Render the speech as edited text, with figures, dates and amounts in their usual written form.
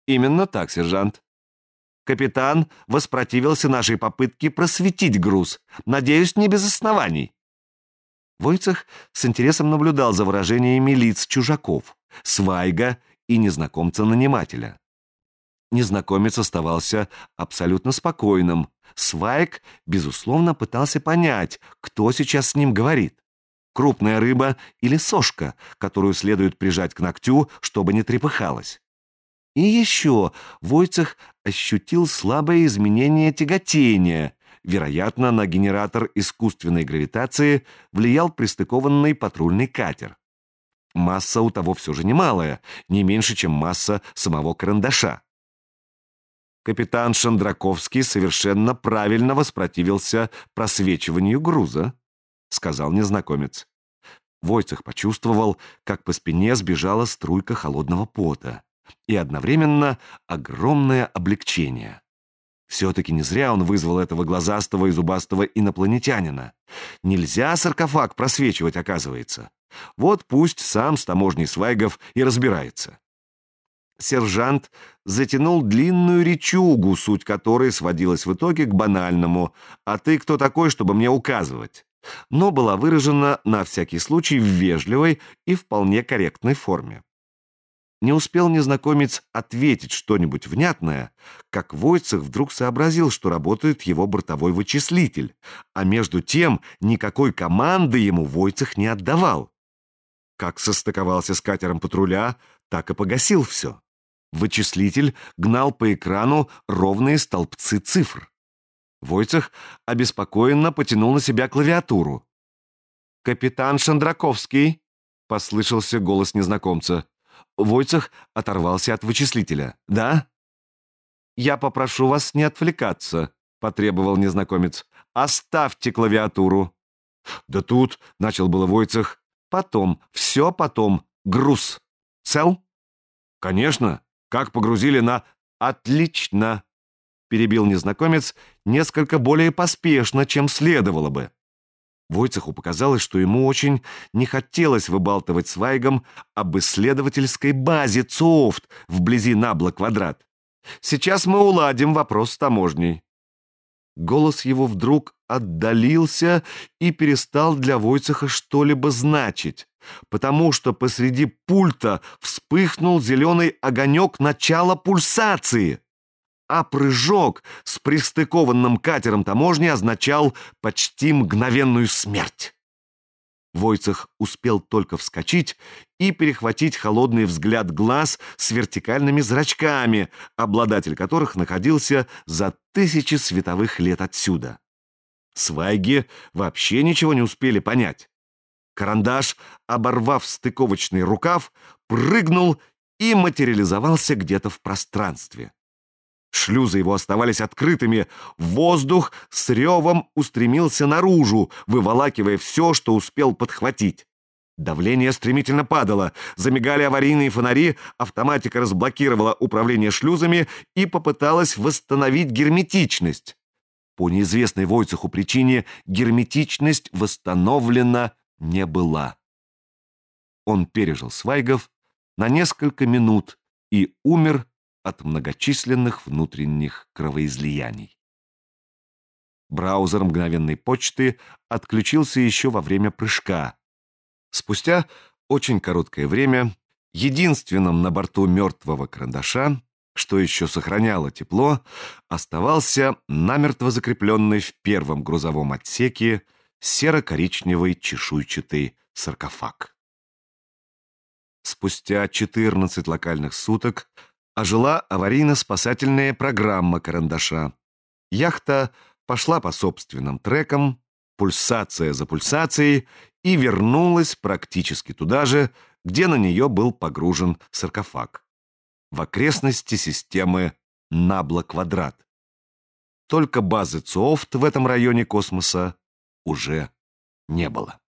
Именно так, сержант. Капитан воспротивился нашей попытке просветить груз. Надеюсь, не без оснований. Войцех с интересом наблюдал за выражениями лиц чужаков, Свайга и незнакомца-нанимателя. Незнакомец оставался абсолютно спокойным. Свайг, безусловно, пытался понять, кто сейчас с ним говорит. Крупная рыба или сошка, которую следует прижать к ногтю, чтобы не трепыхалась. И еще Войцех ощутил слабое изменение тяготения. Вероятно, на генератор искусственной гравитации влиял пристыкованный патрульный катер. Масса у того все же немалая, не меньше, чем масса самого карандаша. Капитан Шандраковский совершенно правильно воспротивился просвечиванию груза, сказал незнакомец. Войцех почувствовал, как по спине сбежала струйка холодного пота, и одновременно огромное облегчение. Все-таки не зря он вызвал этого глазастого и зубастого инопланетянина. Нельзя саркофаг просвечивать, оказывается. Вот пусть сам с таможней Свайгов и разбирается. Сержант затянул длинную речугу, суть которой сводилась в итоге к банальному «А ты кто такой, чтобы мне указывать?», но была выражена на всякий случай в вежливой и вполне корректной форме. Не успел незнакомец ответить что-нибудь внятное, как Войцех вдруг сообразил, что работает его бортовой вычислитель, а между тем никакой команды ему Войцех не отдавал. Как состыковался с катером патруля, так и погасил все. Вычислитель гнал по экрану ровные столбцы цифр. Войцех обеспокоенно потянул на себя клавиатуру. «Капитан Шандраковский!» — послышался голос незнакомца. Войцех оторвался от вычислителя. «Да?» «Я попрошу вас не отвлекаться», — потребовал незнакомец. «Оставьте клавиатуру». «Да тут», — начал было Войцех. «Потом, все потом. Груз. Цел?» «Конечно. Как погрузили на...» «Отлично», — перебил незнакомец несколько более поспешно, чем следовало бы. Войцеху показалось, что ему очень не хотелось выбалтывать с Вайгом об исследовательской базе ЦОФТ вблизи Набла-Квадрат. «Сейчас мы уладим вопрос с таможней». Голос его вдруг отдалился и перестал для Войцеха что-либо значить, потому что посреди пульта вспыхнул зеленый огонек начала пульсации, а прыжок с пристыкованным катером таможни означал почти мгновенную смерть. Войцех успел только вскочить и перехватить холодный взгляд глаз с вертикальными зрачками, обладатель которых находился за 1000 световых лет отсюда. Свайги вообще ничего не успели понять. Карандаш, оборвав стыковочный рукав, прыгнул и материализовался где-то в пространстве. Шлюзы его оставались открытыми, воздух с ревом устремился наружу, выволакивая все, что успел подхватить. Давление стремительно падало, замигали аварийные фонари, автоматика разблокировала управление шлюзами и попыталась восстановить герметичность. По неизвестной Войцеху причине герметичность восстановлена не была. Он пережил Свайгов на несколько минут и умер от многочисленных внутренних кровоизлияний. Браузер мгновенной почты отключился еще во время прыжка. Спустя очень короткое время единственным на борту мертвого карандаша, что еще сохраняло тепло, оставался намертво закрепленный в первом грузовом отсеке серо-коричневый чешуйчатый саркофаг. Спустя 14 локальных суток ожила аварийно-спасательная программа карандаша. Яхта пошла по собственным трекам, пульсация за пульсацией, и вернулась практически туда же, где на нее был погружен саркофаг, в окрестности системы Набла-Квадрат. Только базы ЦОФТ в этом районе космоса уже не было.